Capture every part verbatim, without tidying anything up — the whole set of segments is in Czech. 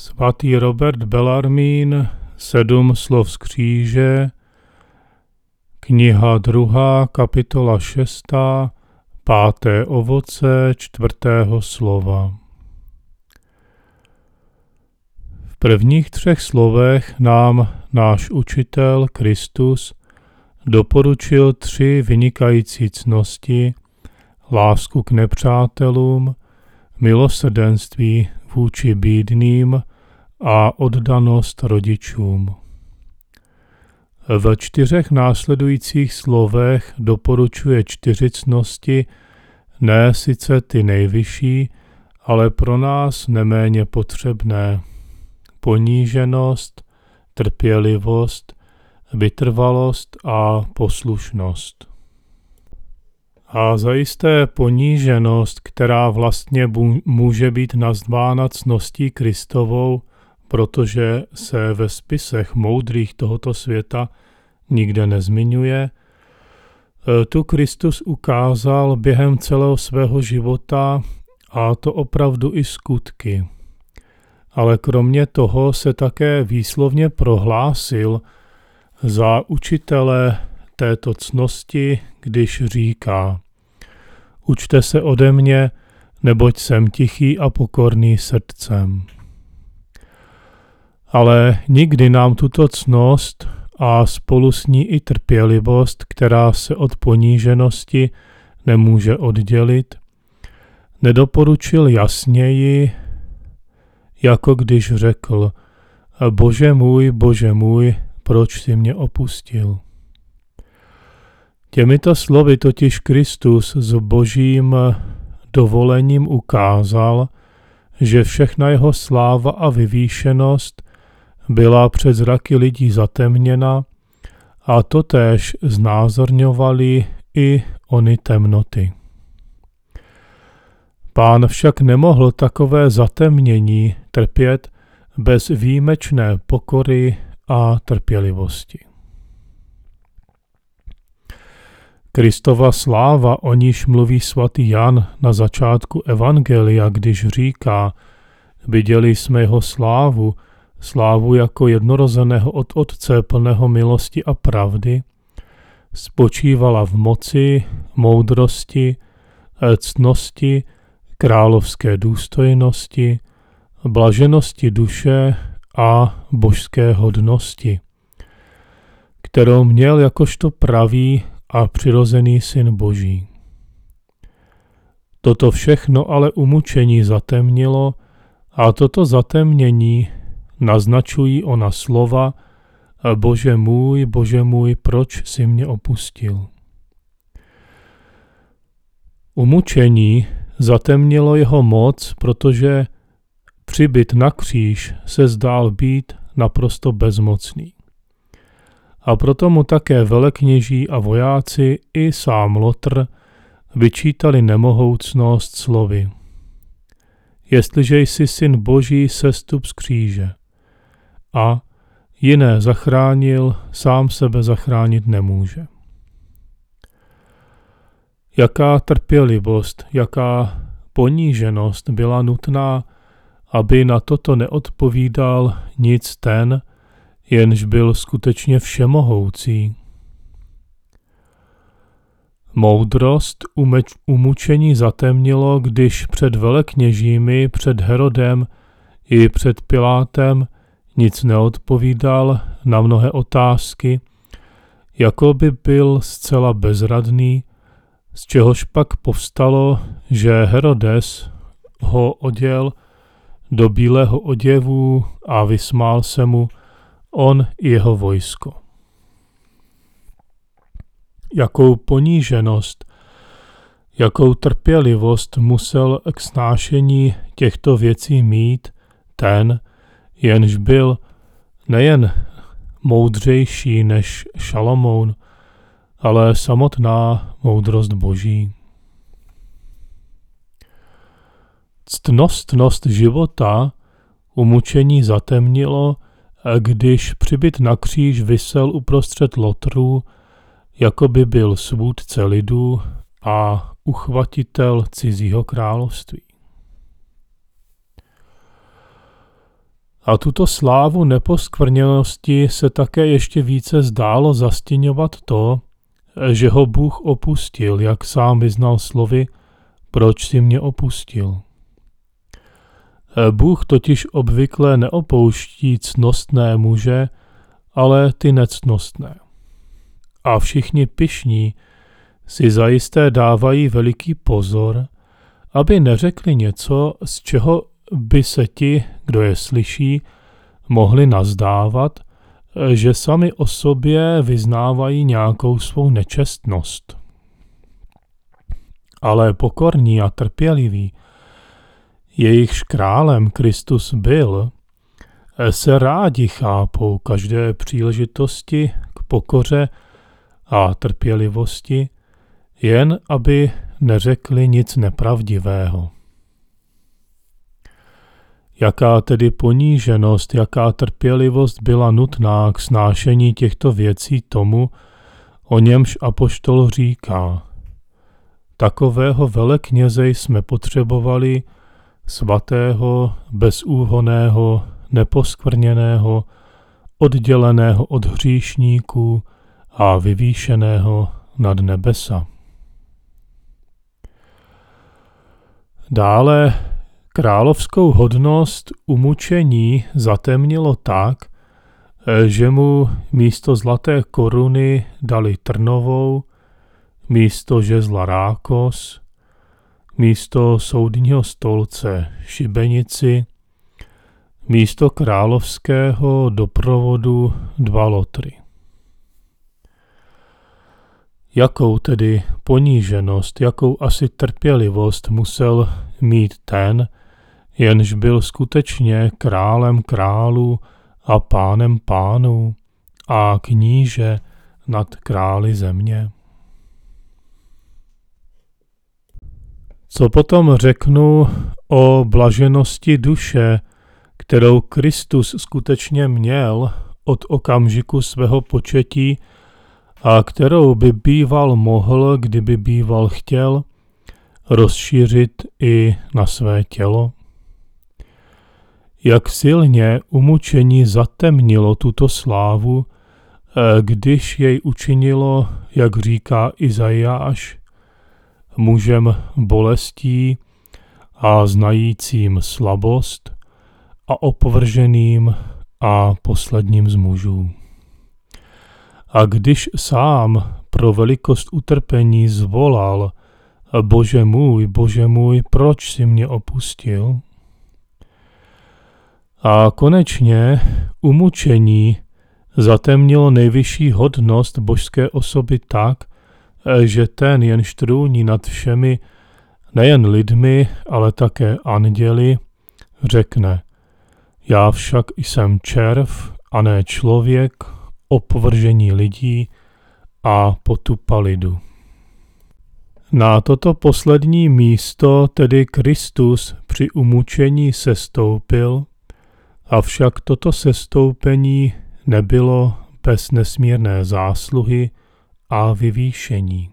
Svatý Robert Bellarmín, Sedm slov z kříže, kniha druhá, kapitola šestá, páté ovoce čtvrtého slova. V prvních třech slovech nám náš učitel Kristus doporučil tři vynikající ctnosti: lásku k nepřátelům, milosrdenství vůči bídným a oddanost rodičům. V čtyřech následujících slovech doporučuje čtyři ctnosti, ne sice ty nejvyšší, ale pro nás neméně potřebné: poníženost, trpělivost, vytrvalost a poslušnost. A zajisté poníženost, která vlastně může být nazvána ctností Kristovou, protože se ve spisech moudrých tohoto světa nikde nezmiňuje, tu Kristus ukázal během celého svého života, a to opravdu i skutky. Ale kromě toho se také výslovně prohlásil za učitele této ctnosti, když říká: učte se ode mě, neboť jsem tichý a pokorný srdcem. Ale nikdy nám tuto ctnost a spolu s ní i trpělivost, která se od poníženosti nemůže oddělit, nedoporučil jasněji, jako když řekl: Bože můj, Bože můj, proč jsi mě opustil? Těmito slovy totiž Kristus s božím dovolením ukázal, že všechna jeho sláva a vyvýšenost byla před zraky lidí zatemněna, a totéž znázorňovaly i ony temnoty. Pán však nemohl takové zatemnění trpět bez výjimečné pokory a trpělivosti. Kristova sláva, o níž mluví svatý Jan na začátku evangelia, když říká: viděli jsme jeho slávu, slávu jako jednorozeného od Otce, plného milosti a pravdy, spočívala v moci, moudrosti, ctnosti, královské důstojnosti, blaženosti duše a božské hodnosti, kterou měl jakožto pravý a přirozený syn Boží. Toto všechno ale umučení zatemnilo, a toto zatemnění naznačují ona slova: Bože můj, Bože můj, proč jsi mě opustil? Umučení zatemnilo jeho moc, protože přibyt na kříž se zdál být naprosto bezmocný. A proto mu také velekněží a vojáci i sám Lotr vyčítali nemohoucnost slovy: jestliže jsi syn Boží, sestup z kříže. A jiné zachránil, sám sebe zachránit nemůže. Jaká trpělivost, jaká poníženost byla nutná, aby na toto neodpovídal nic ten, jenž byl skutečně všemohoucí. Moudrost umeč, umučení zatemnilo, když před velekněžími, před Herodem i před Pilátem nic neodpovídal na mnohé otázky, jako by byl zcela bezradný, z čehož pak povstalo, že Herodes ho oděl do bílého oděvu a vysmál se mu on i jeho vojsko. Jakou poníženost, jakou trpělivost musel k snášení těchto věcí mít ten, jenž byl nejen moudřejší než Šalomoun, ale samotná moudrost Boží. Ctnostnost života umučení zatemnilo, když přibyt na kříž visel uprostřed lotrů, jako by byl svůdce lidu a uchvatitel cizího království. A tuto slávu neposkvrněnosti se také ještě více zdálo zastěňovat to, že ho Bůh opustil, jak sám vyznal slovy, proč si mě opustil. Bůh totiž obvykle neopouští ctnostné muže, ale ty nectnostné. A všichni pyšní si zajisté dávají veliký pozor, aby neřekli něco, z čeho by se ti, kdo je slyší, mohli nazdávat, že sami o sobě vyznávají nějakou svou nečestnost. Ale pokorní a trpěliví, jejichž králem Kristus byl, se rádi chápou každé příležitosti k pokoře a trpělivosti, jen aby neřekli nic nepravdivého. Jaká tedy poníženost, jaká trpělivost byla nutná k snášení těchto věcí tomu, o němž apoštol říká. Takového velekněze jsme potřebovali, svatého, bezúhonného, neposkvrněného, odděleného od hříšníků a vyvýšeného nad nebesa. Dále královskou hodnost umučení zatemnilo tak, že mu místo zlaté koruny dali trnovou, místo žezla rákos, místo soudního stolce šibenici, místo královského doprovodu dva lotry. Jakou tedy poníženost, jakou asi trpělivost musel mít ten, jenž byl skutečně králem králů a pánem pánů a kníže nad králi země. Co potom řeknu o blaženosti duše, kterou Kristus skutečně měl od okamžiku svého početí a kterou by býval mohl, kdyby býval chtěl, rozšířit i na své tělo? Jak silně umučení zatemnilo tuto slávu, když jej učinilo, jak říká Izajáš, mužem bolestí a znajícím slabost a opovrženým a posledním z mužů. A když sám pro velikost utrpení zvolal, Bože můj, Bože můj, proč jsi mě opustil? A konečně umučení zatemnilo nejvyšší hodnost božské osoby tak, že ten, jenž trůní nad všemi, nejen lidmi, ale také anděli, řekne: Já však jsem červ a ne člověk, opovržení lidí a potupa lidu. Na toto poslední místo tedy Kristus při umučení sestoupil, avšak toto sestoupení nebylo bez nesmírné zásluhy a vyvýšení.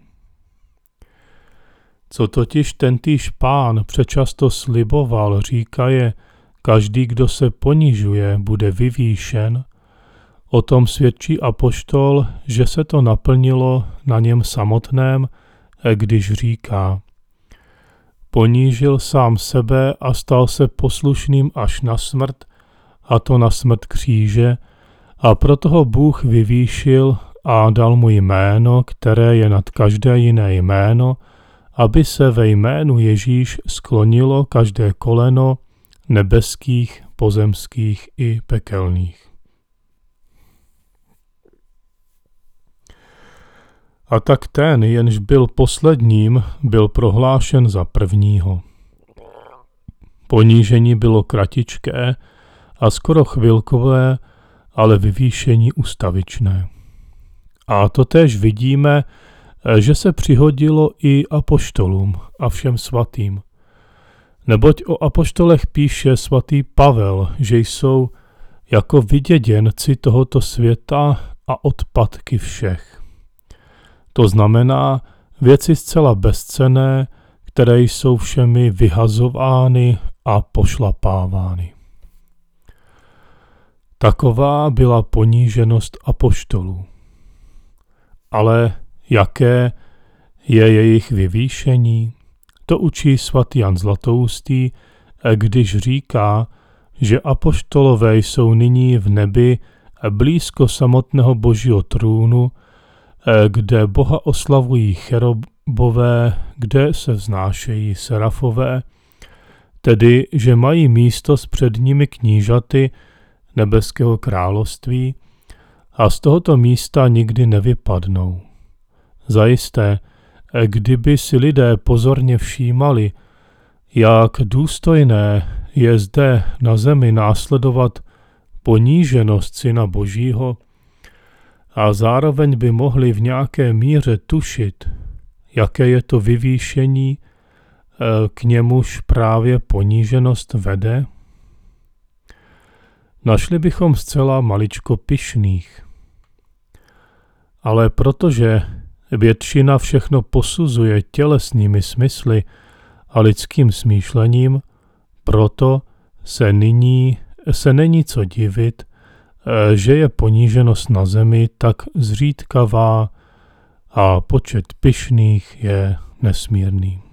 Co totiž tentýž Pán přečasto sliboval, říkaje, každý, kdo se ponižuje, bude vyvýšen, o tom svědčí apoštol, že se to naplnilo na něm samotném, když říká: Ponížil sám sebe a stal se poslušným až na smrt, a to na smrt kříže, a proto ho Bůh vyvýšil a dal mu jméno, které je nad každé jiné jméno, aby se ve jménu Ježíš sklonilo každé koleno nebeských, pozemských i pekelných. A tak ten, jenž byl posledním, byl prohlášen za prvního. Ponížení bylo kratičké a skoro chvilkové, ale vyvýšení ustavičné. A totéž vidíme, že se přihodilo i apoštolům a všem svatým. Neboť o apoštolech píše svatý Pavel, že jsou jako vyděděnci tohoto světa a odpadky všech. To znamená věci zcela bezcenné, které jsou všemi vyhazovány a pošlapávány. Taková byla poníženost apoštolů. Ale jaké je jejich vyvýšení? To učí svatý Jan Zlatoustý, když říká, že apoštolové jsou nyní v nebi blízko samotného Božího trůnu, kde Boha oslavují cherubové, kde se vznášejí serafové, tedy že mají místo s předními knížaty nebeského království a z tohoto místa nikdy nevypadnou. Zajisté, kdyby si lidé pozorně všímali, jak důstojné je zde na zemi následovat poníženost Syna Božího, a zároveň by mohli v nějaké míře tušit, jaké je to vyvýšení, k němuž právě poníženost vede, našli bychom zcela maličko pyšných. Ale protože většina všechno posuzuje tělesnými smysly a lidským smýšlením, proto se nyní se není co divit, že je poníženost na zemi tak zřídkavá a počet pyšných je nesmírný.